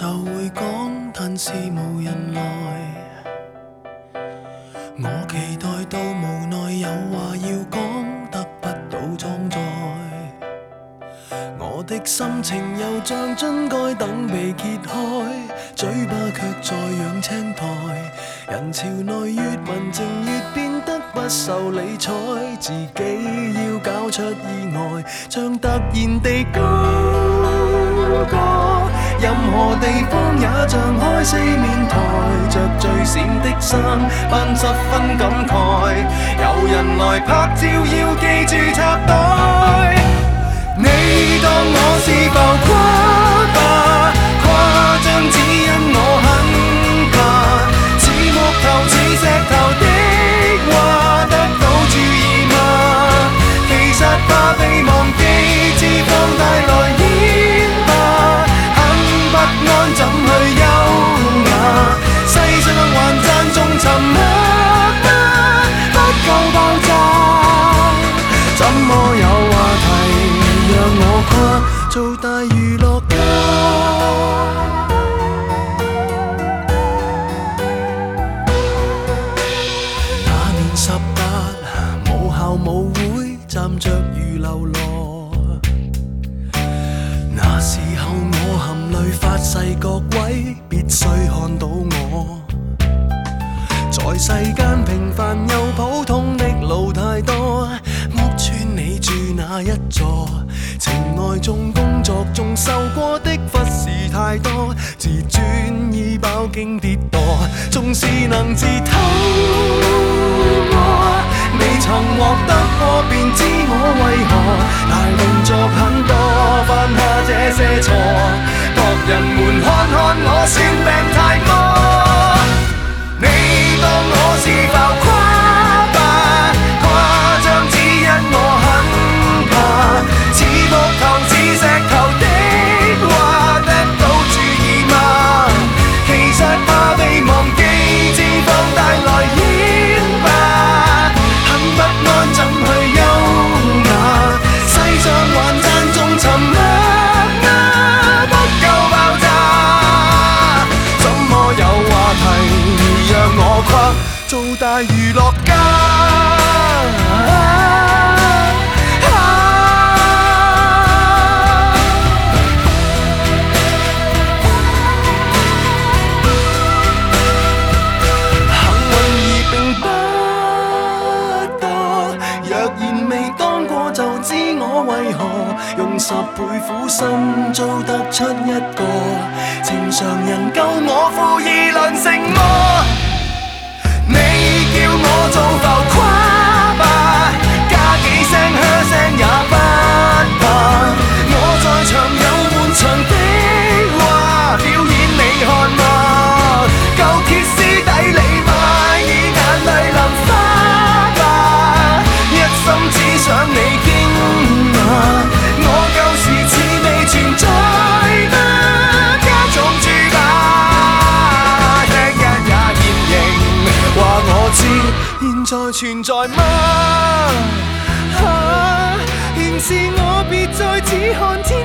就會講，但是無人來。我期待到無奈，有話要講，得不到裝載。我的心情又像樽蓋等被揭開，嘴巴卻在養青苔。人潮內越文靜越變得不受理睬，自己要搞出意外，像突然地高歌。任何地方也像開四面台，着最閃的衫扮十分感慨。有人來拍照要記住插袋，你當我是浮誇吧？誇張只因我很怕，似木頭似石頭的話得到注意嗎？其實怕被忘記，脂肪帶來煙吧，很不安怎去優雅？世上還讚頌沉默嗎？不夠爆炸，怎麼有話題讓我跨做大娛樂家？那年18，母校舞會站着如流羅。那時候我含淚發誓各位必須看到我。在世間平凡又普通的路太多，屋邨你住哪一座？情愛中工作中受過的忽視太多，自尊已飽經跌墮，縱是能自偷過，未曾獲得過便知我為何大動作很多，犯下這些錯，博人們看看我算病太多。你當我是浮誇吧？誇張只因我很怕，似木頭似石頭的話得到注意嗎？其實怕被忘記，脂肪帶來煙吧，很不安怎去優雅？世上還讚頌沉默嗎？不夠爆炸，怎麼有話題讓我跨做大娛樂家？幸運兒並不多，若然未當過就知我為何用10倍苦心做得出一個正常人，夠我負義良誠麼？你叫我做浮誇吧，加幾聲噓聲也不怕。我在場有滿場的話，表演你看嗎？夠歇斯底里嗎？以眼淚淋花吧，一心只想你驚訝。我舊時似未存在嗎？加重注吧，聽日也現形，話我知現在存在嗎？現時我別再只看天。